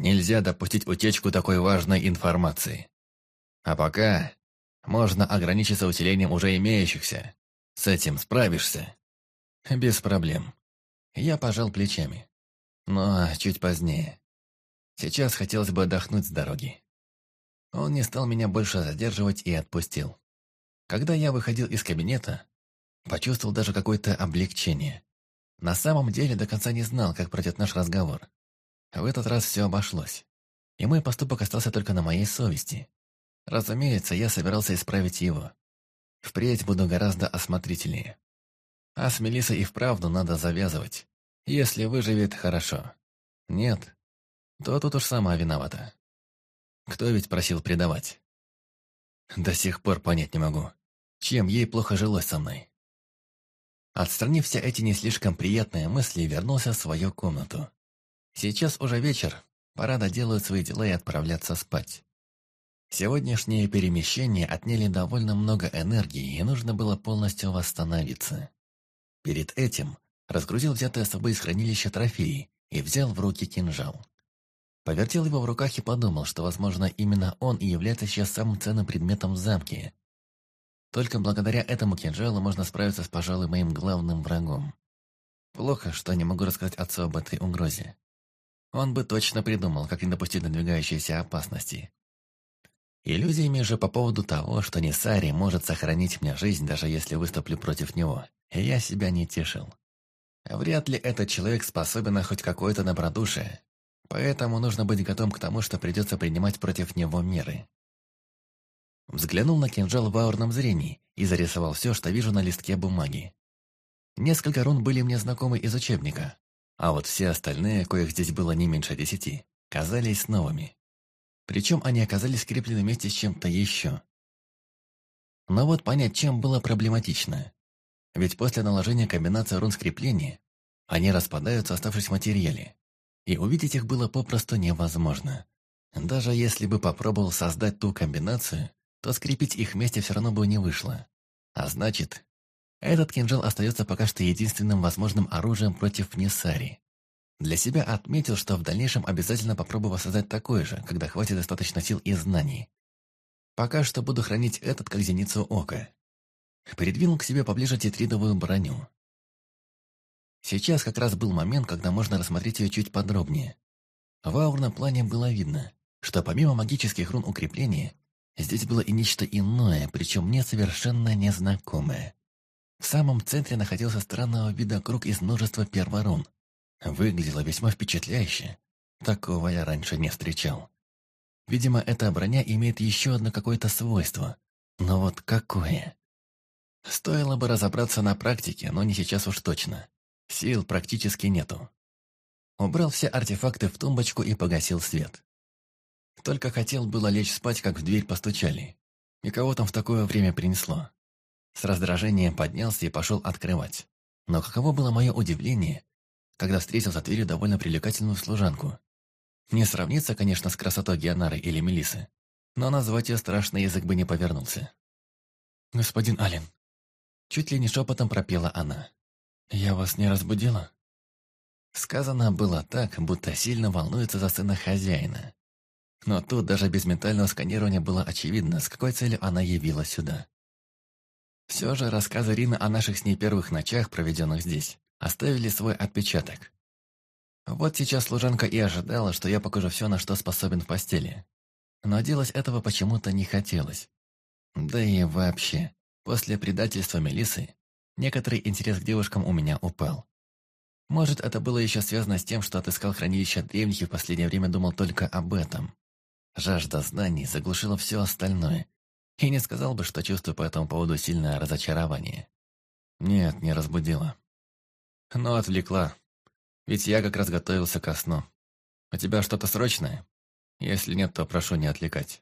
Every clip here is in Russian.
Нельзя допустить утечку такой важной информации. А пока можно ограничиться усилением уже имеющихся. С этим справишься? Без проблем. Я пожал плечами. Но чуть позднее. Сейчас хотелось бы отдохнуть с дороги. Он не стал меня больше задерживать и отпустил. Когда я выходил из кабинета, почувствовал даже какое-то облегчение. На самом деле до конца не знал, как пройдет наш разговор. В этот раз все обошлось. И мой поступок остался только на моей совести. Разумеется, я собирался исправить его. Впредь буду гораздо осмотрительнее. А с Мелиссой и вправду надо завязывать. Если выживет, хорошо. Нет, то тут уж сама виновата. Кто ведь просил предавать? До сих пор понять не могу, чем ей плохо жилось со мной. Отстранив все эти не слишком приятные мысли, вернулся в свою комнату. Сейчас уже вечер, пора доделать свои дела и отправляться спать. Сегодняшние перемещения отняли довольно много энергии, и нужно было полностью восстановиться. Перед этим разгрузил взятые с собой из хранилища трофеи и взял в руки кинжал. Повертел его в руках и подумал, что, возможно, именно он и является сейчас самым ценным предметом в замке. Только благодаря этому кинжалу можно справиться с, пожалуй, моим главным врагом. Плохо, что не могу рассказать отцу об этой угрозе. Он бы точно придумал, как не допустить надвигающейся опасности. Иллюзиями же по поводу того, что Несари может сохранить мне жизнь, даже если выступлю против него, я себя не тешил. Вряд ли этот человек способен на хоть какое-то добродушие, поэтому нужно быть готовым к тому, что придется принимать против него меры. Взглянул на кинжал в аурном зрении и зарисовал все, что вижу на листке бумаги. Несколько рун были мне знакомы из учебника, а вот все остальные, коих здесь было не меньше 10, казались новыми. Причем они оказались скреплены вместе с чем-то еще. Но вот понять, чем было проблематично. Ведь после наложения комбинации рун скрепления они распадаются, оставшись в материале, и увидеть их было попросту невозможно. Даже если бы попробовал создать ту комбинацию, то скрепить их вместе все равно бы не вышло. А значит, этот кинжал остается пока что единственным возможным оружием против Несари. Для себя отметил, что в дальнейшем обязательно попробую воссоздать такой же, когда хватит достаточно сил и знаний. Пока что буду хранить этот как зеницу ока. Придвинул к себе поближе тетридовую броню. Сейчас как раз был момент, когда можно рассмотреть ее чуть подробнее. В аурном плане было видно, что помимо магических рун укрепления, здесь было и нечто иное, причем мне совершенно незнакомое. В самом центре находился странного вида круг из множества перворун. Выглядело весьма впечатляюще. Такого я раньше не встречал. Видимо, эта броня имеет еще одно какое-то свойство. Но вот какое? Стоило бы разобраться на практике, но не сейчас уж точно. Сил практически нету. Убрал все артефакты в тумбочку и погасил свет. Только хотел было лечь спать, как в дверь постучали. И кого там в такое время принесло? С раздражением поднялся и пошел открывать. Но каково было мое удивление, когда встретил за дверью довольно привлекательную служанку. Не сравнится, конечно, с красотой Геонары или Мелисы, но назвать ее страшный язык бы не повернулся. «Господин Ален», чуть ли не шепотом пропела она, «я вас не разбудила?» Сказано было так, будто сильно волнуется за сына хозяина. Но тут даже без ментального сканирования было очевидно, с какой целью она явилась сюда. Все же рассказы Рины о наших с ней первых ночах, проведенных здесь, оставили свой отпечаток. Вот сейчас служанка и ожидала, что я покажу все, на что способен в постели. Но делать этого почему-то не хотелось. Да и вообще, после предательства Мелиссы, некоторый интерес к девушкам у меня упал. Может, это было еще связано с тем, что отыскал хранилище древних и в последнее время думал только об этом. Жажда знаний заглушила все остальное. И не сказал бы, что чувствую по этому поводу сильное разочарование. Нет, не разбудила. Но отвлекла. Ведь я как раз готовился ко сну. У тебя что-то срочное? Если нет, то прошу не отвлекать.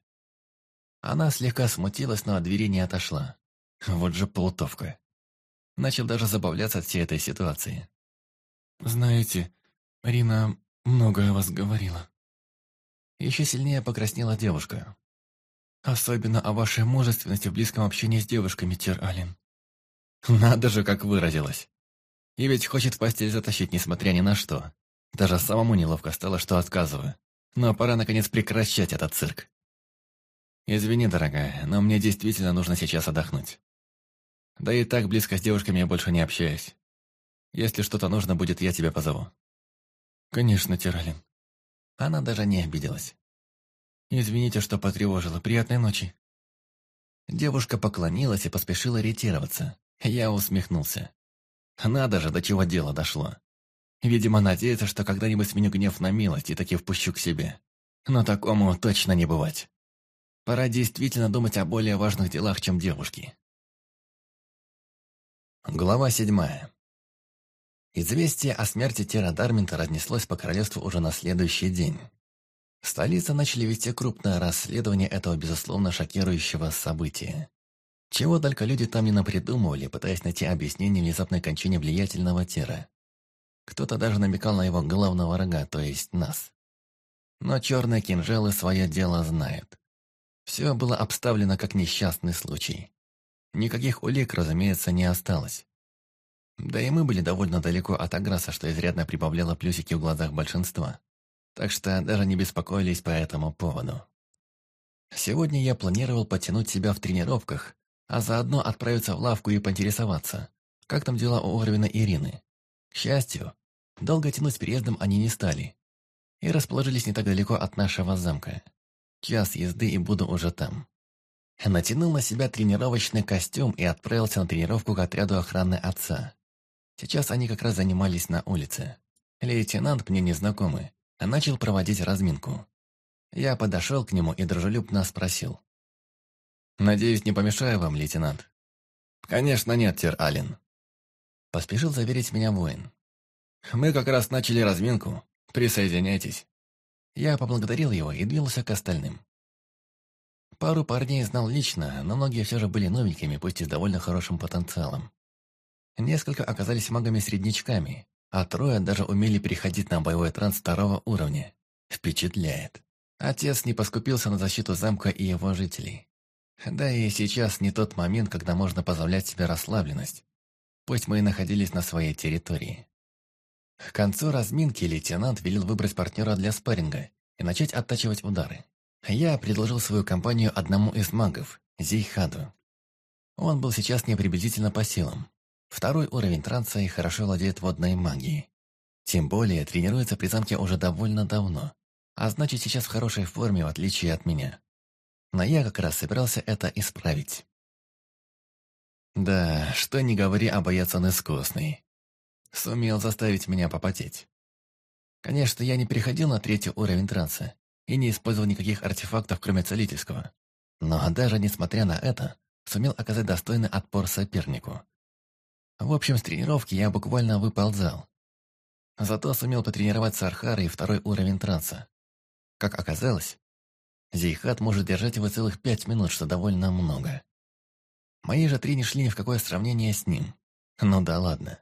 Она слегка смутилась, но от двери не отошла. Вот же плутовка. Начал даже забавляться от всей этой ситуации. «Знаете, Рина многое о вас говорила». Еще сильнее покраснела девушка. «Особенно о вашей мужественности в близком общении с девушками, Тир Ален». Надо же, как выразилась. И ведь хочет в постель затащить, несмотря ни на что. Даже самому неловко стало, что отказываю. Но пора, наконец, прекращать этот цирк. Извини, дорогая, но мне действительно нужно сейчас отдохнуть. Да и так близко с девушками я больше не общаюсь. Если что-то нужно будет, я тебя позову. Конечно, Тиралин. Она даже не обиделась. Извините, что потревожила. Приятной ночи. Девушка поклонилась и поспешила ретироваться. Я усмехнулся. Надо же, до чего дело дошло. Видимо, надеется, что когда-нибудь сменю гнев на милость и таки впущу к себе. Но такому точно не бывать. Пора действительно думать о более важных делах, чем девушки. Глава 7. Известие о смерти Тира Дарминта разнеслось по королевству уже на следующий день. В столице начали вести крупное расследование этого, безусловно, шокирующего события. Чего только люди там не напридумывали, пытаясь найти объяснение внезапной кончине влиятельного Тира. Кто-то даже намекал на его главного врага, то есть нас. Но черные кинжалы свое дело знают. Все было обставлено как несчастный случай. Никаких улик, разумеется, не осталось. Да и мы были довольно далеко от Аграса, что изрядно прибавляло плюсики в глазах большинства. Так что даже не беспокоились по этому поводу. Сегодня я планировал потянуть себя в тренировках, а заодно отправиться в лавку и поинтересоваться, как там дела у Орвина и Ирины. К счастью, долго тянуть с переездом они не стали и расположились не так далеко от нашего замка. Час езды и буду уже там. Натянул на себя тренировочный костюм и отправился на тренировку к отряду охраны отца. Сейчас они как раз занимались на улице. Лейтенант, мне незнакомый, начал проводить разминку. Я подошел к нему и дружелюбно спросил. «Надеюсь, не помешаю вам, лейтенант?» «Конечно нет, Тир-Ален», — поспешил заверить меня воин. «Мы как раз начали разминку. Присоединяйтесь». Я поблагодарил его и двинулся к остальным. Пару парней знал лично, но многие все же были новенькими, пусть и с довольно хорошим потенциалом. Несколько оказались магами-среднячками, а трое даже умели переходить на боевой транс 2-го уровня. Впечатляет. Отец не поскупился на защиту замка и его жителей. Да и сейчас не тот момент, когда можно позволять себе расслабленность. Пусть мы и находились на своей территории. К концу разминки лейтенант велел выбрать партнера для спарринга и начать оттачивать удары. Я предложил свою компанию одному из магов, Зейхаду. Он был сейчас неприблизительно по силам. 2-й уровень транса и хорошо владеет водной магией. Тем более тренируется при замке уже довольно давно, а значит сейчас в хорошей форме, в отличие от меня. Но я как раз собирался это исправить. Да, что ни говори, а боец он искусный. Сумел заставить меня попотеть. Конечно, я не переходил на 3-й уровень транса и не использовал никаких артефактов, кроме целительского. Но даже несмотря на это, сумел оказать достойный отпор сопернику. В общем, с тренировки я буквально выползал. Зато сумел потренировать с Архарой 2-й уровень транса. Как оказалось, Зейхат может держать его целых 5 минут, что довольно много. Мои же 3 не шли ни в какое сравнение с ним. Ну да ладно.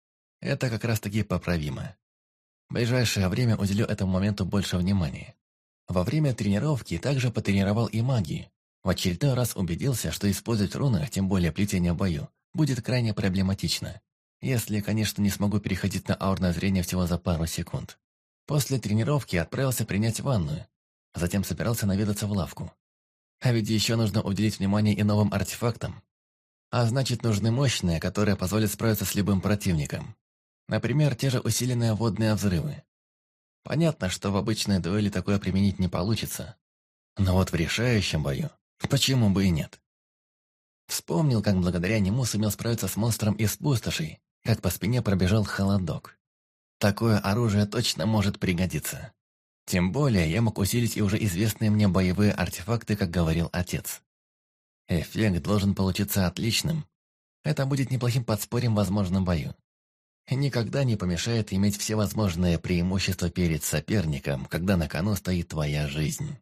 Это как раз-таки поправимо. В ближайшее время уделю этому моменту больше внимания. Во время тренировки также потренировал и магию. В очередной раз убедился, что использовать руны, тем более плетение в бою, будет крайне проблематично. Если, конечно, не смогу переходить на аурное зрение всего за пару секунд. После тренировки отправился принять ванную. Затем собирался наведаться в лавку. А ведь еще нужно уделить внимание и новым артефактам. А значит, нужны мощные, которые позволят справиться с любым противником. Например, те же усиленные водные взрывы. Понятно, что в обычной дуэли такое применить не получится. Но вот в решающем бою, почему бы и нет? Вспомнил, как благодаря нему сумел справиться с монстром из пустошей, как по спине пробежал холодок. Такое оружие точно может пригодиться. Тем более я мог усилить и уже известные мне боевые артефакты, как говорил отец. Эффект должен получиться отличным. Это будет неплохим подспорьем в возможном бою. Никогда не помешает иметь все возможные преимущества перед соперником, когда на кону стоит твоя жизнь.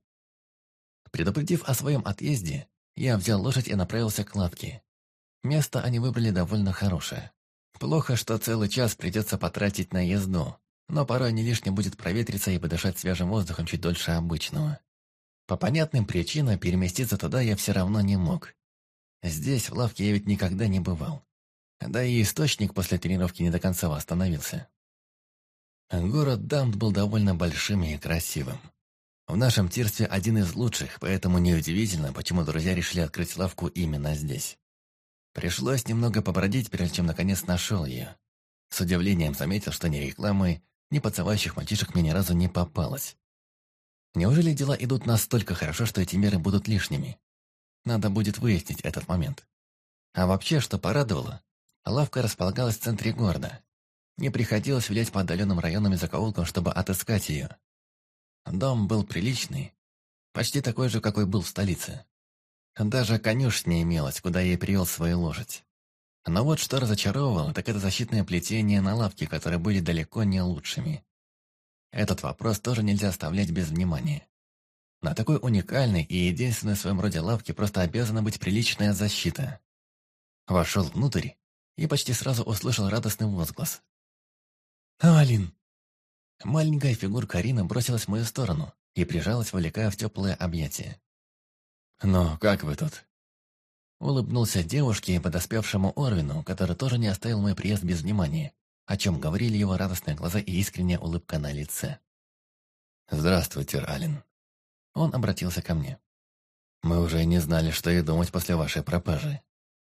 Предупредив о своем отъезде, я взял лошадь и направился к лавке. Место они выбрали довольно хорошее. Плохо, что целый час придется потратить на езду, но порой не лишним будет проветриться и подышать свежим воздухом чуть дольше обычного. По понятным причинам переместиться туда я все равно не мог. Здесь, в лавке, я ведь никогда не бывал. Да и источник после тренировки не до конца восстановился. Город Дамт был довольно большим и красивым. В нашем тирстве один из лучших, поэтому неудивительно, почему друзья решили открыть лавку именно здесь. Пришлось немного побродить, прежде чем наконец нашел ее. С удивлением заметил, что ни рекламы, ни подсовающих мальчишек мне ни разу не попалось. Неужели дела идут настолько хорошо, что эти меры будут лишними? Надо будет выяснить этот момент. А вообще, что порадовало, лавка располагалась в центре города. Не приходилось вилять по отдаленным районам и закоулкам, чтобы отыскать ее. Дом был приличный, почти такой же, какой был в столице. Даже конюшня имелась, куда я привел свою лошадь. Но вот что разочаровывало, так это защитное плетение на лавке, которые были далеко не лучшими. Этот вопрос тоже нельзя оставлять без внимания. На такой уникальной и единственной в своем роде лавке просто обязана быть приличная защита. Вошел внутрь и почти сразу услышал радостный возглас. «Алин!» Маленькая фигурка Арины бросилась в мою сторону и прижалась, вовлекая в теплое объятие. «Ну, как вы тут?» Улыбнулся девушке и подоспевшему Орвину, который тоже не оставил мой приезд без внимания, о чем говорили его радостные глаза и искренняя улыбка на лице. «Здравствуйте, Алин». Он обратился ко мне. «Мы уже не знали, что и думать после вашей пропажи».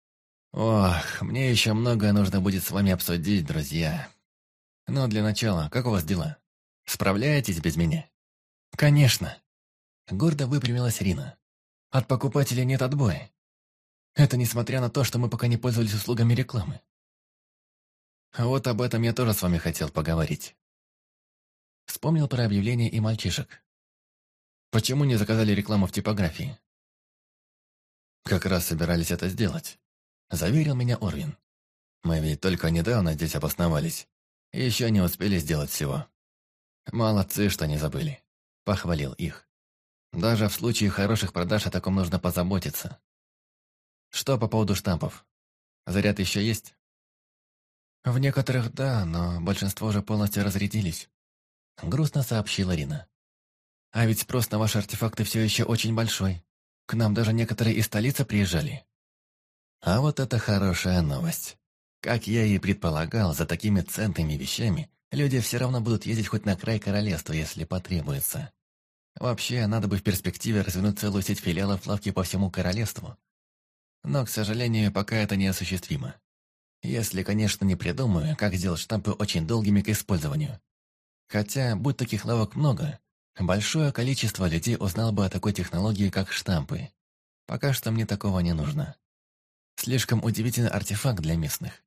«Ох, мне еще многое нужно будет с вами обсудить, друзья. Но для начала, как у вас дела? Справляетесь без меня?» «Конечно!» Гордо выпрямилась Рина. «От покупателей нет отбоя. Это несмотря на то, что мы пока не пользовались услугами рекламы». «Вот об этом я тоже с вами хотел поговорить». Вспомнил про объявление и мальчишек. «Почему не заказали рекламу в типографии?» «Как раз собирались это сделать», — заверил меня Орвин. «Мы ведь только недавно здесь обосновались. И еще не успели сделать всего. Молодцы, что не забыли», — похвалил их. «Даже в случае хороших продаж о таком нужно позаботиться». «Что по поводу штампов? Заряд еще есть?» «В некоторых да, но большинство уже полностью разрядились», — грустно сообщила Рина. «А ведь спрос на ваши артефакты все еще очень большой. К нам даже некоторые из столицы приезжали». А вот это хорошая новость. Как я и предполагал, за такими ценными вещами люди все равно будут ездить хоть на край королевства, если потребуется. Вообще, надо бы в перспективе развернуть целую сеть филиалов лавки по всему королевству. Но, к сожалению, пока это неосуществимо. Если, конечно, не придумаю, как сделать штампы очень долгими к использованию. Хотя, будь таких лавок много, большое количество людей узнало бы о такой технологии, как штампы. Пока что мне такого не нужно. Слишком удивительный артефакт для местных.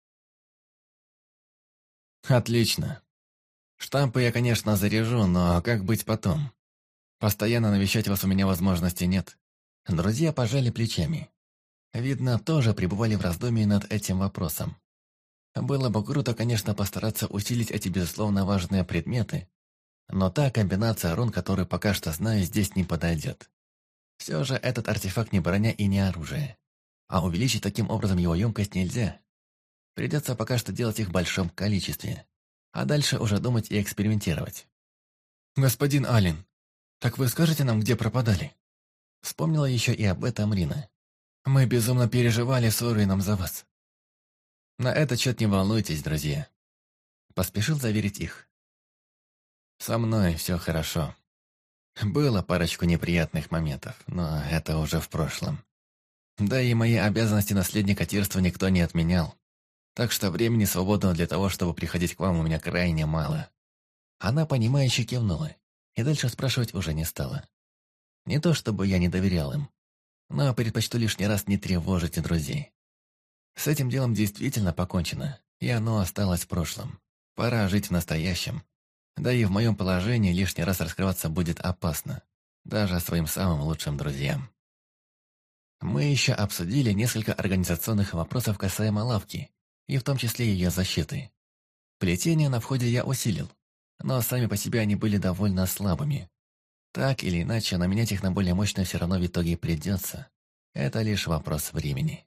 Отлично. Штампы я, конечно, заряжу, но как быть потом? Постоянно навещать вас у меня возможности нет. Друзья пожали плечами. Видно, тоже пребывали в раздумье над этим вопросом. Было бы круто, конечно, постараться усилить эти безусловно важные предметы, но та комбинация рун, которую пока что знаю, здесь не подойдет. Все же этот артефакт не броня и не оружие. А увеличить таким образом его емкость нельзя. Придется пока что делать их в большом количестве. А дальше уже думать и экспериментировать. «Господин Алин, так вы скажете нам, где пропадали?» Вспомнила еще и об этом Рина. «Мы безумно переживали с Орвином за вас». «На этот счет не волнуйтесь, друзья». Поспешил заверить их. «Со мной все хорошо. Было парочку неприятных моментов, но это уже в прошлом. Да и мои обязанности наследника тирства никто не отменял. Так что времени свободного для того, чтобы приходить к вам, у меня крайне мало». Она, понимающе кивнула, и дальше спрашивать уже не стала. Не то чтобы я не доверял им, но предпочту лишний раз не тревожить друзей. С этим делом действительно покончено, и оно осталось в прошлом. Пора жить в настоящем. Да и в моем положении лишний раз раскрываться будет опасно, даже своим самым лучшим друзьям. Мы еще обсудили несколько организационных вопросов касаемо лавки, и в том числе ее защиты. Плетение на входе я усилил, но сами по себе они были довольно слабыми. Так или иначе, но менять их на более мощное все равно в итоге придется. Это лишь вопрос времени.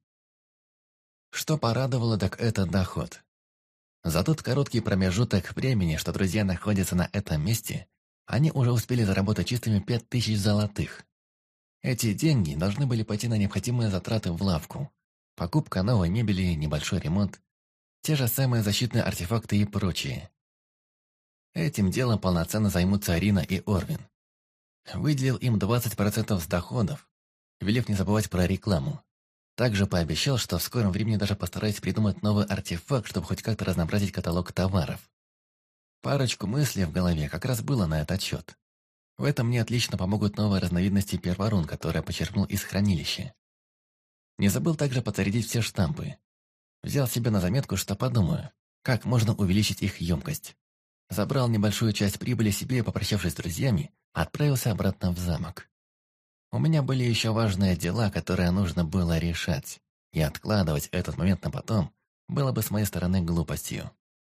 Что порадовало, так это доход. За тот короткий промежуток времени, что друзья находятся на этом месте, они уже успели заработать чистыми 5000 золотых. Эти деньги должны были пойти на необходимые затраты в лавку. Покупка новой мебели, небольшой ремонт, те же самые защитные артефакты и прочее. Этим делом полноценно займутся Арина и Орвин. Выделил им 20% с доходов, велев не забывать про рекламу. Также пообещал, что в скором времени даже постараюсь придумать новый артефакт, чтобы хоть как-то разнообразить каталог товаров. Парочку мыслей в голове как раз было на этот счет. В этом мне отлично помогут новые разновидности перворун, которые я почерпнул из хранилища. Не забыл также подзарядить все штампы. Взял себе на заметку, что подумаю, как можно увеличить их емкость. Забрал небольшую часть прибыли себе и, попрощавшись с друзьями, отправился обратно в замок. У меня были еще важные дела, которые нужно было решать, и откладывать этот момент на потом было бы с моей стороны глупостью.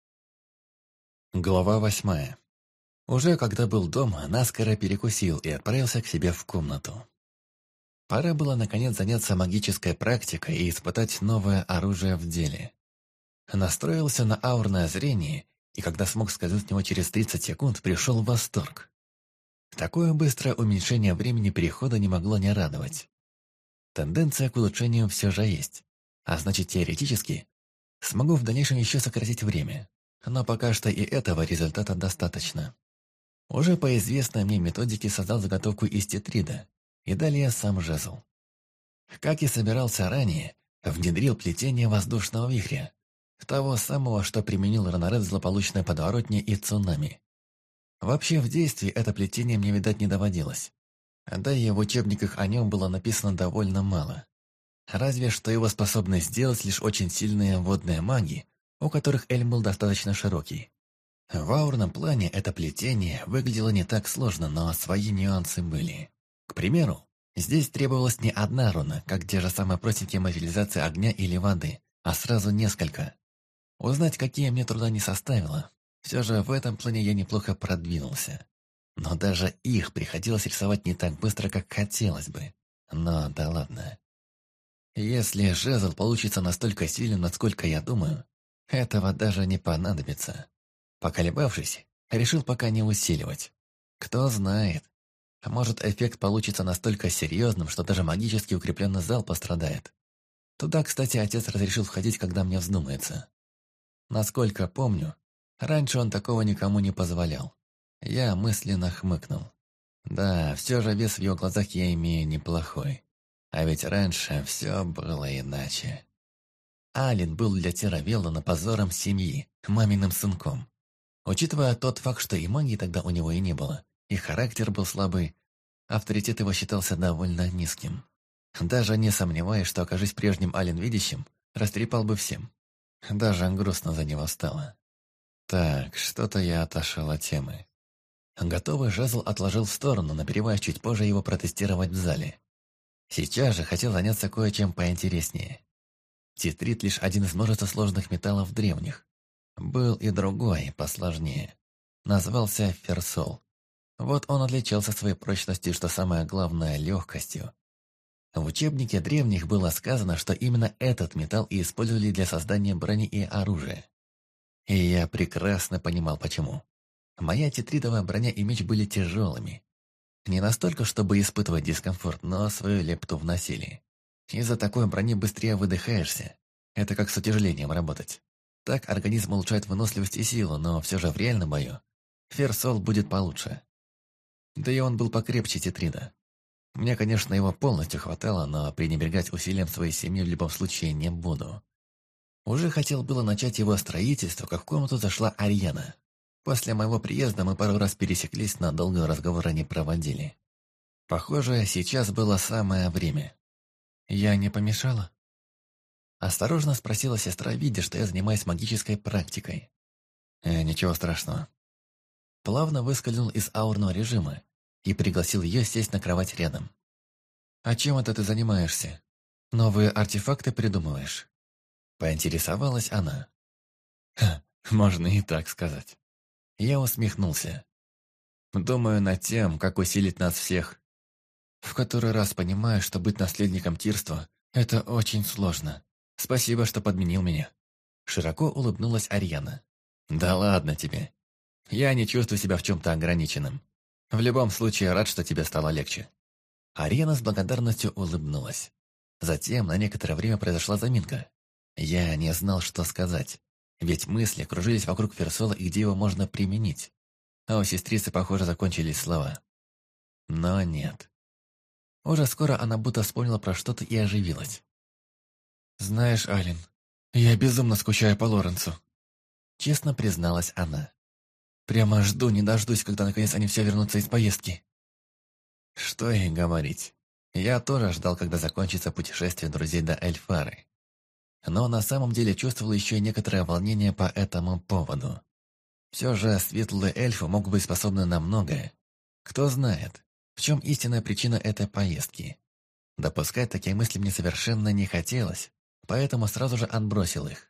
Глава 8. Уже когда был дома, наскоро перекусил и отправился к себе в комнату. Пора было наконец заняться магической практикой и испытать новое оружие в деле. Настроился на аурное зрение, и когда смог скользнуть в него через 30 секунд, пришел в восторг. Такое быстрое уменьшение времени перехода не могло не радовать. Тенденция к улучшению все же есть, а значит теоретически смогу в дальнейшем еще сократить время, но пока что и этого результата достаточно. Уже по известной мне методике создал заготовку из тетрида, и далее сам жезл. Как и собирался ранее, внедрил плетение воздушного вихря, того самого, что применил Ранаред в злополучной подворотне и цунами. Вообще в действии это плетение мне, видать, не доводилось. Да и в учебниках о нем было написано довольно мало. Разве что его способны сделать лишь очень сильные водные маги, у которых эльм был достаточно широкий. В аурном плане это плетение выглядело не так сложно, но свои нюансы были. К примеру, здесь требовалась не одна руна, как те же самые простенькие материализации огня или воды, а сразу несколько. Узнать, какие мне труда не составило. Все же в этом плане я неплохо продвинулся. Но даже их приходилось рисовать не так быстро, как хотелось бы. Но да ладно. Если жезл получится настолько сильным, насколько я думаю, этого даже не понадобится. Поколебавшись, решил пока не усиливать. Кто знает, может эффект получится настолько серьезным, что даже магически укрепленный зал пострадает. Туда, кстати, отец разрешил входить, когда мне вздумается. Насколько помню, раньше он такого никому не позволял. Я мысленно хмыкнул. Да, все же вес в его глазах я имею неплохой. А ведь раньше все было иначе. Ален был для Тиравеллана позором семьи, маминым сынком. Учитывая тот факт, что и магии тогда у него и не было, и характер был слабый, авторитет его считался довольно низким. Даже не сомневаясь, что, окажись прежним Ален видящим, растрепал бы всем. Даже грустно за него стало. Так, что-то я отошел от темы. Готовый жезл отложил в сторону, намереваясь чуть позже его протестировать в зале. Сейчас же хотел заняться кое-чем поинтереснее. Тетрит лишь один из множества сложных металлов древних. Был и другой, посложнее. Назвался ферсол. Вот он отличался своей прочностью, что самое главное, легкостью. В учебнике древних было сказано, что именно этот металл и использовали для создания брони и оружия. И я прекрасно понимал, почему. Моя тетритовая броня и меч были тяжелыми. Не настолько, чтобы испытывать дискомфорт, но свою лепту вносили. Из-за такой брони быстрее выдыхаешься. Это как с утяжелением работать. Так организм улучшает выносливость и силу, но все же в реальном бою ферсол будет получше. Да и он был покрепче тетрида. Мне, конечно, его полностью хватало, но пренебрегать усилием своей семьи в любом случае не буду. Уже хотел было начать его строительство, как в комнату зашла Ариана. После моего приезда мы пару раз пересеклись, но долгого разговора не проводили. Похоже, сейчас было самое время. «Я не помешала?» Осторожно спросила сестра, видя, что я занимаюсь магической практикой. Ничего страшного. Плавно выскользнул из аурного режима и пригласил ее сесть на кровать рядом. «А чем это ты занимаешься? Новые артефакты придумываешь?» Поинтересовалась она. «Ха, можно и так сказать». Я усмехнулся. «Думаю над тем, как усилить нас всех. В который раз понимаю, что быть наследником Тирства – это очень сложно. Спасибо, что подменил меня». Широко улыбнулась Ариана. «Да ладно тебе. Я не чувствую себя в чем-то ограниченным. В любом случае, рад, что тебе стало легче». Ариана с благодарностью улыбнулась. Затем на некоторое время произошла заминка. Я не знал, что сказать. Ведь мысли кружились вокруг ферсола и где его можно применить. А у сестрицы, похоже, закончились слова. Но нет. Уже скоро она будто вспомнила про что-то и оживилась. «Знаешь, Ален, я безумно скучаю по Лоренцу», — честно призналась она. «Прямо жду, не дождусь, когда наконец они все вернутся из поездки». Что и говорить. Я тоже ждал, когда закончится путешествие друзей до Эльфары. Но на самом деле чувствовал еще и некоторое волнение по этому поводу. Все же светлые эльфы могут быть способны на многое. Кто знает, в чем истинная причина этой поездки. Допускать такие мысли мне совершенно не хотелось, поэтому сразу же отбросил их.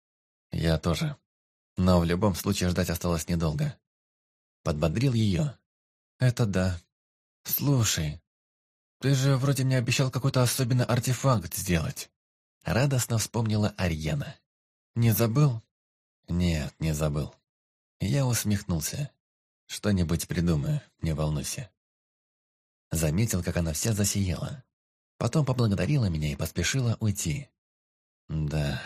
Я тоже. Но в любом случае ждать осталось недолго. Подбодрил ее. «Это да. Слушай, ты же вроде мне обещал какой-то особенный артефакт сделать». Радостно вспомнила Арьяна. «Не забыл?» «Нет, не забыл». Я усмехнулся. «Что-нибудь придумаю, не волнуйся». Заметил, как она вся засияла. Потом поблагодарила меня и поспешила уйти. Да,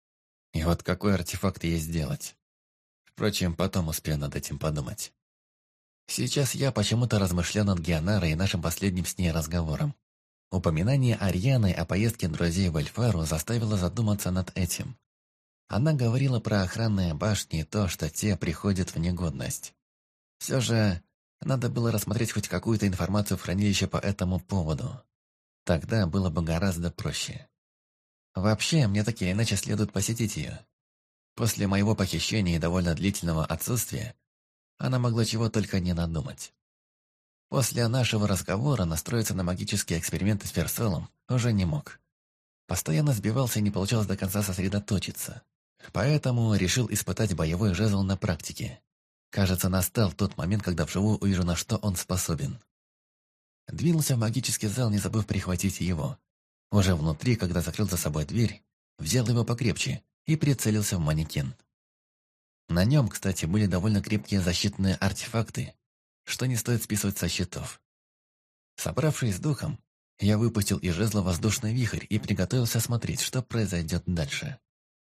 и вот какой артефакт ей сделать? Впрочем, потом успею над этим подумать. Сейчас я почему-то размышлял над Геонарой и нашим последним с ней разговором. Упоминание Арьяны о поездке друзей в Эльфару заставило задуматься над этим. Она говорила про охранные башни и то, что те приходят в негодность. Все же, надо было рассмотреть хоть какую-то информацию в хранилище по этому поводу. Тогда было бы гораздо проще. Вообще, мне так или иначе следует посетить ее. После моего похищения и довольно длительного отсутствия она могла чего только не надумать. После нашего разговора настроиться на магические эксперименты с Ферселом уже не мог. Постоянно сбивался и не получалось до конца сосредоточиться. Поэтому решил испытать боевой жезл на практике. Кажется, настал тот момент, когда вживую увижу, на что он способен. Двинулся в магический зал, не забыв прихватить его. Уже внутри, когда закрыл за собой дверь, взял его покрепче и прицелился в манекен. На нем, кстати, были довольно крепкие защитные артефакты, что не стоит списывать со счетов. Собравшись с духом, я выпустил из жезла воздушный вихрь и приготовился смотреть, что произойдет дальше.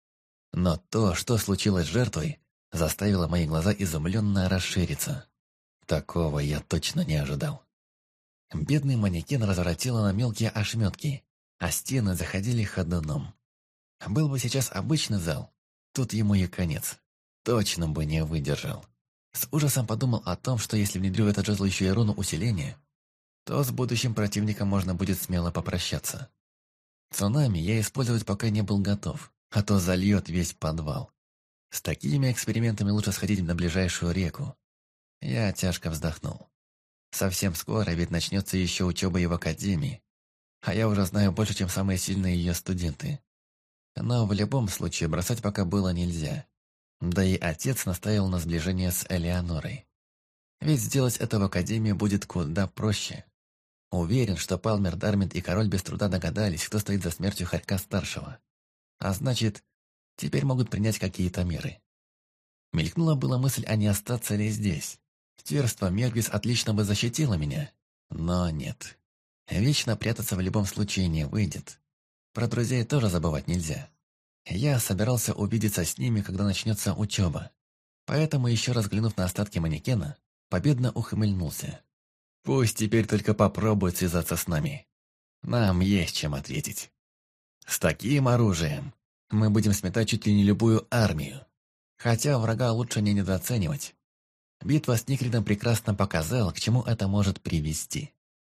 Но то, что случилось с жертвой, заставило мои глаза изумленно расшириться. Такого я точно не ожидал. Бедный манекен разворотило на мелкие ошметки, а стены заходили ходуном. Был бы сейчас обычный зал, тут ему и конец. Точно бы не выдержал. С ужасом подумал о том, что если внедрю в этот жезл еще и руну усиления, то с будущим противником можно будет смело попрощаться. Цунами я использовать пока не был готов, а то зальет весь подвал. С такими экспериментами лучше сходить на ближайшую реку. Я тяжко вздохнул. Совсем скоро ведь начнется еще учеба и в академии, а я уже знаю больше, чем самые сильные ее студенты. Но в любом случае бросать пока было нельзя. Да и отец наставил на сближение с Элеонорой. Ведь сделать это в академии будет куда проще. Уверен, что Палмер, Дармит и король без труда догадались, кто стоит за смертью Харька-старшего. А значит, теперь могут принять какие-то меры. Мелькнула была мысль, а не остаться ли здесь. Тирство Мергис отлично бы защитило меня. Но нет. Вечно прятаться в любом случае не выйдет. Про друзей тоже забывать нельзя. Я собирался увидеться с ними, когда начнется учеба. Поэтому, еще раз взглянув на остатки манекена, победно ухмыльнулся. Пусть теперь только попробуют связаться с нами. Нам есть чем ответить. С таким оружием мы будем сметать чуть ли не любую армию. Хотя врага лучше не недооценивать. Битва с Никридом прекрасно показала, к чему это может привести.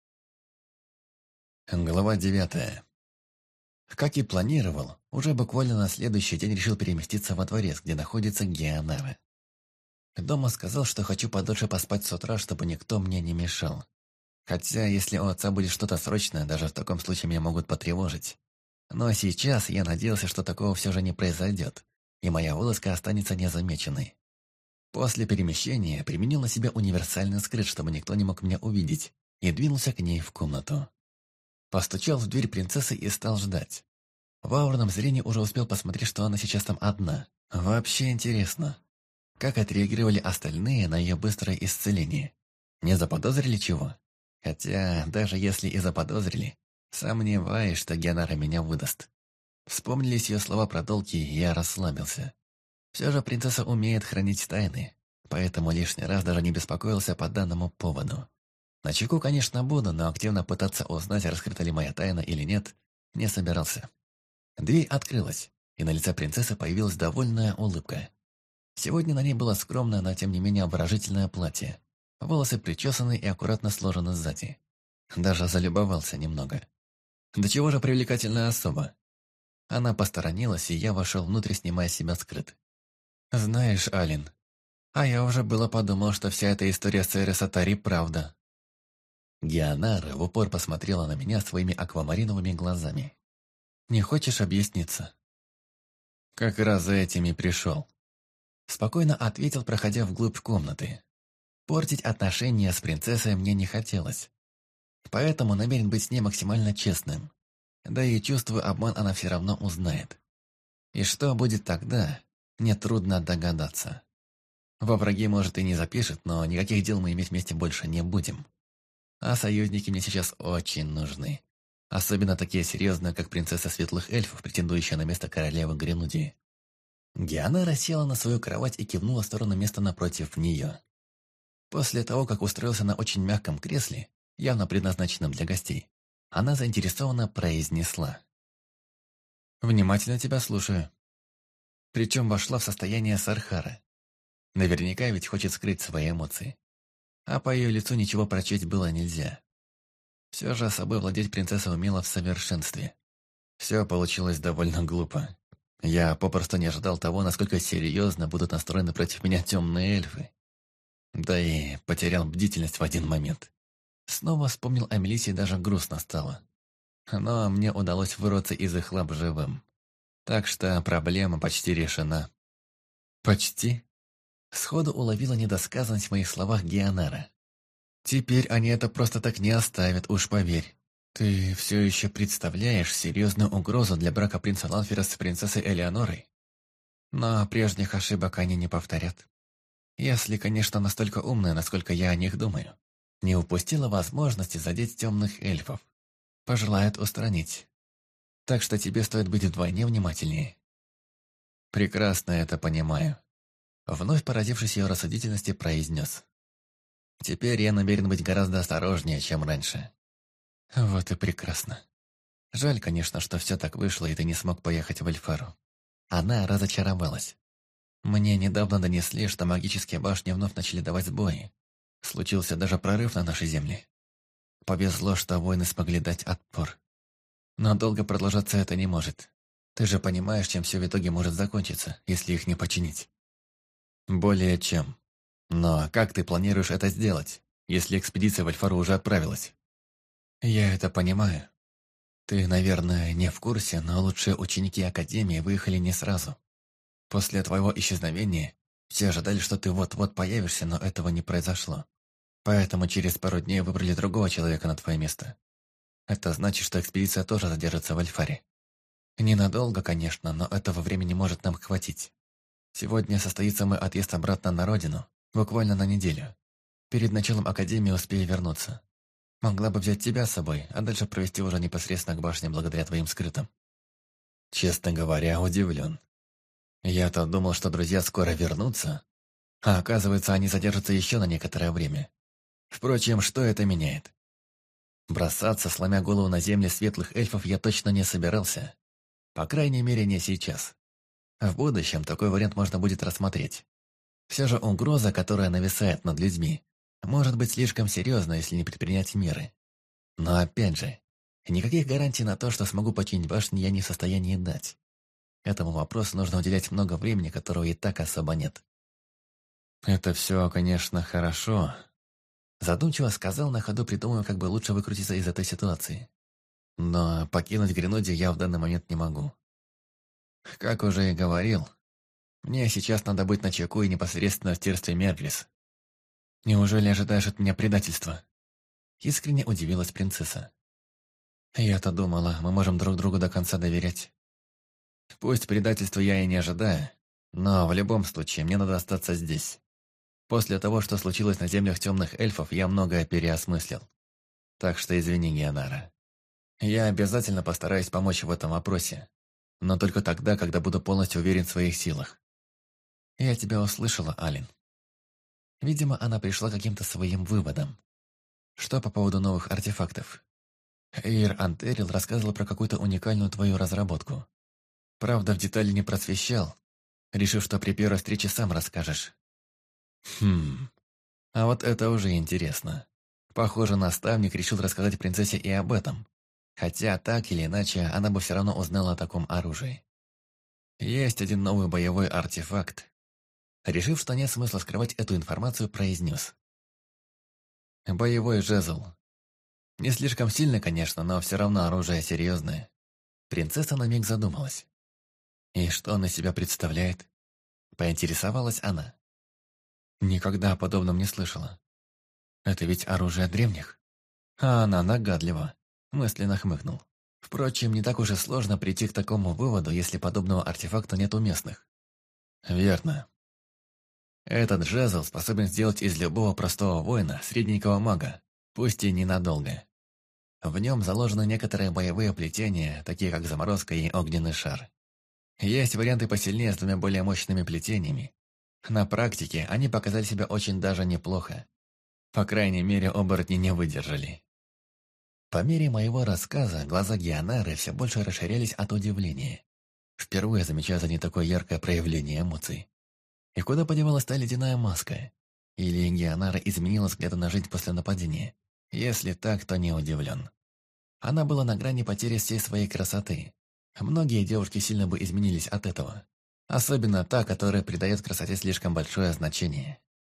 Глава 9. Как и планировал, уже буквально на следующий день решил переместиться во дворец, где находится Геонара. Дома сказал, что хочу подольше поспать с утра, чтобы никто мне не мешал. Хотя, если у отца будет что-то срочное, даже в таком случае меня могут потревожить. Но сейчас я надеялся, что такого все же не произойдет, и моя вылазка останется незамеченной. После перемещения применил на себя универсальный скрыт, чтобы никто не мог меня увидеть, и двинулся к ней в комнату. Постучал в дверь принцессы и стал ждать. В аурном зрении уже успел посмотреть, что она сейчас там одна. Вообще интересно, как отреагировали остальные на ее быстрое исцеление. Не заподозрили чего? Хотя, даже если и заподозрили, сомневаюсь, что Геонара меня выдаст. Вспомнились ее слова про долги, и я расслабился. Все же принцесса умеет хранить тайны, поэтому лишний раз даже не беспокоился по данному поводу. Начеку, конечно, буду, но активно пытаться узнать, раскрыта ли моя тайна или нет, не собирался. Дверь открылась, и на лице принцессы появилась довольная улыбка. Сегодня на ней было скромное, но тем не менее обворожительное платье. Волосы причесаны и аккуратно сложены сзади. Даже залюбовался немного. Да чего же привлекательная особа. Она посторонилась, и я вошел внутрь, снимая с себя скрыт. «Знаешь, Алин, а я уже было подумал, что вся эта история с Эрис Атари правда». Геонара в упор посмотрела на меня своими аквамариновыми глазами. «Не хочешь объясниться?» «Как раз за этим и пришел». Спокойно ответил, проходя вглубь комнаты. Портить отношения с принцессой мне не хотелось. Поэтому намерен быть с ней максимально честным. Да и чувствую, обман она все равно узнает. И что будет тогда, мне трудно догадаться. Во враги, может, и не запишет, но никаких дел мы иметь вместе больше не будем. А союзники мне сейчас очень нужны. Особенно такие серьезные, как принцесса светлых эльфов, претендующая на место королевы Гренудии. Геонара села на свою кровать и кивнула в сторону места напротив нее. После того, как устроился на очень мягком кресле, явно предназначенном для гостей, она заинтересованно произнесла. «Внимательно тебя слушаю». Причем вошла в состояние Сархара. Наверняка ведь хочет скрыть свои эмоции. А по ее лицу ничего прочесть было нельзя. Все же собой владеть принцесса умела в совершенстве. Все получилось довольно глупо. Я попросту не ожидал того, насколько серьезно будут настроены против меня темные эльфы. Да и потерял бдительность в один момент. Снова вспомнил о Мелиссе и даже грустно стало. Но мне удалось вырваться из их лап живым. Так что проблема почти решена. Почти? Сходу уловила недосказанность в моих словах Геонара. Теперь они это просто так не оставят, уж поверь. Ты все еще представляешь серьезную угрозу для брака принца Ланфера с принцессой Элеонорой? Но прежних ошибок они не повторят. Если, конечно, настолько умная, насколько я о них думаю. Не упустила возможности задеть темных эльфов. Пожелает устранить. Так что тебе стоит быть вдвойне внимательнее. Прекрасно это понимаю. Вновь поразившись ее рассудительности, произнес. Теперь я намерен быть гораздо осторожнее, чем раньше. Вот и прекрасно. Жаль, конечно, что все так вышло, и ты не смог поехать в Эльфару. Она разочаровалась. Мне недавно донесли, что магические башни вновь начали давать сбои. Случился даже прорыв на нашей земле. Повезло, что воины смогли дать отпор. Но долго продолжаться это не может. Ты же понимаешь, чем все в итоге может закончиться, если их не починить. Более чем. Но как ты планируешь это сделать, если экспедиция в Альфару уже отправилась? Я это понимаю. Ты, наверное, не в курсе, но лучшие ученики Академии выехали не сразу. После твоего исчезновения все ожидали, что ты вот-вот появишься, но этого не произошло. Поэтому через пару дней выбрали другого человека на твое место. Это значит, что экспедиция тоже задержится в Альфаре. Ненадолго, конечно, но этого времени может нам хватить. Сегодня состоится мой отъезд обратно на родину, буквально на неделю. Перед началом Академии успею вернуться. Могла бы взять тебя с собой, а дальше провести уже непосредственно к башне благодаря твоим скрытым. Честно говоря, удивлен. Я-то думал, что друзья скоро вернутся, а оказывается, они задержатся еще на некоторое время. Впрочем, что это меняет? Бросаться, сломя голову на земле светлых эльфов, я точно не собирался. По крайней мере, не сейчас. В будущем такой вариант можно будет рассмотреть. Все же угроза, которая нависает над людьми, может быть слишком серьезна, если не предпринять меры. Но опять же, никаких гарантий на то, что смогу починить башни, я не в состоянии дать. Этому вопросу нужно уделять много времени, которого и так особо нет. «Это все, конечно, хорошо», — задумчиво сказал, на ходу придумывая, как бы лучше выкрутиться из этой ситуации. «Но покинуть Гренудию я в данный момент не могу. Как уже и говорил, мне сейчас надо быть начеку и непосредственно в терстве Мерглис. Неужели ожидаешь от меня предательства?» Искренне удивилась принцесса. «Я-то думала, мы можем друг другу до конца доверять. Пусть предательства я и не ожидаю, но в любом случае мне надо остаться здесь. После того, что случилось на землях темных эльфов, я многое переосмыслил. Так что извини, Геонара. Я обязательно постараюсь помочь в этом вопросе, но только тогда, когда буду полностью уверен в своих силах. Я тебя услышала, Алин». Видимо, она пришла к каким-то своим выводам. Что по поводу новых артефактов? Эйр Антерил рассказывал про какую-то уникальную твою разработку. Правда, в детали не просвещал, решив, что при первой встрече сам расскажешь. А вот это уже интересно. Похоже, наставник решил рассказать принцессе и об этом. Хотя, так или иначе, она бы все равно узнала о таком оружии. Есть один новый боевой артефакт. Решив, что нет смысла скрывать эту информацию, произнес. Боевой жезл. Не слишком сильно, конечно, но все равно оружие серьезное. Принцесса на миг задумалась. И что он из себя представляет? Поинтересовалась она. Никогда о подобном не слышала. Это ведь оружие древних? А она нагадлива. Мысленно хмыкнул. Впрочем, не так уж и сложно прийти к такому выводу, если подобного артефакта нет у местных. Верно. Этот жезл способен сделать из любого простого воина средненького мага, пусть и ненадолго. В нем заложены некоторые боевые плетения, такие как заморозка и огненный шар. Есть варианты посильнее с двумя более мощными плетениями. На практике они показали себя очень даже неплохо. По крайней мере, оборотни не выдержали. По мере моего рассказа глаза Геонары все больше расширялись от удивления. Впервые замечаю за ней такое яркое проявление эмоций. И куда подевалась та ледяная маска? Или Геонара изменила взгляды на жизнь после нападения? Если так, то не удивлен. Она была на грани потери всей своей красоты. Многие девушки сильно бы изменились от этого. Особенно та, которая придает красоте слишком большое значение.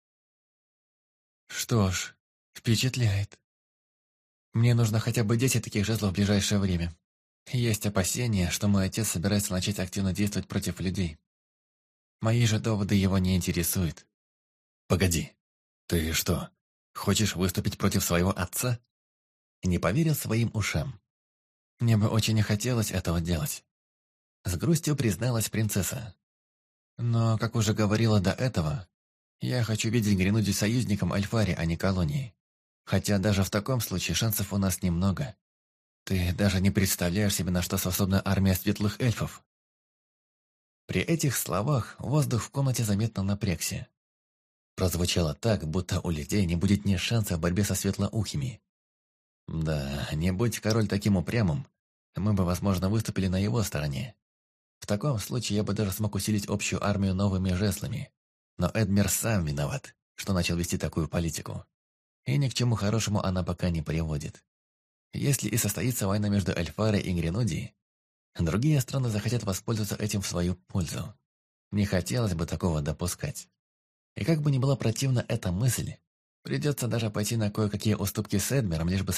Что ж, впечатляет. Мне нужно хотя бы 10 таких жезлов в ближайшее время. Есть опасения, что мой отец собирается начать активно действовать против людей. Мои же доводы его не интересуют. Погоди, ты что, хочешь выступить против своего отца? Не поверил своим ушам. Мне бы очень не хотелось этого делать. С грустью призналась принцесса. Но, как уже говорила до этого, я хочу видеть Гренуди союзником Альфари, а не колонии. Хотя даже в таком случае шансов у нас немного. Ты даже не представляешь себе, на что способна армия светлых эльфов. При этих словах воздух в комнате заметно напрягся. Прозвучало так, будто у людей не будет ни шанса в борьбе со светлоухими. Да, не будь король таким упрямым, мы бы, возможно, выступили на его стороне. В таком случае я бы даже смог усилить общую армию новыми жезлами. Но Эдмер сам виноват, что начал вести такую политику. И ни к чему хорошему она пока не приводит. Если и состоится война между Эльфарой и Гренудией, другие страны захотят воспользоваться этим в свою пользу. Не хотелось бы такого допускать. И как бы ни была противна эта мысль, придется даже пойти на кое-какие уступки с Эдмером, лишь бы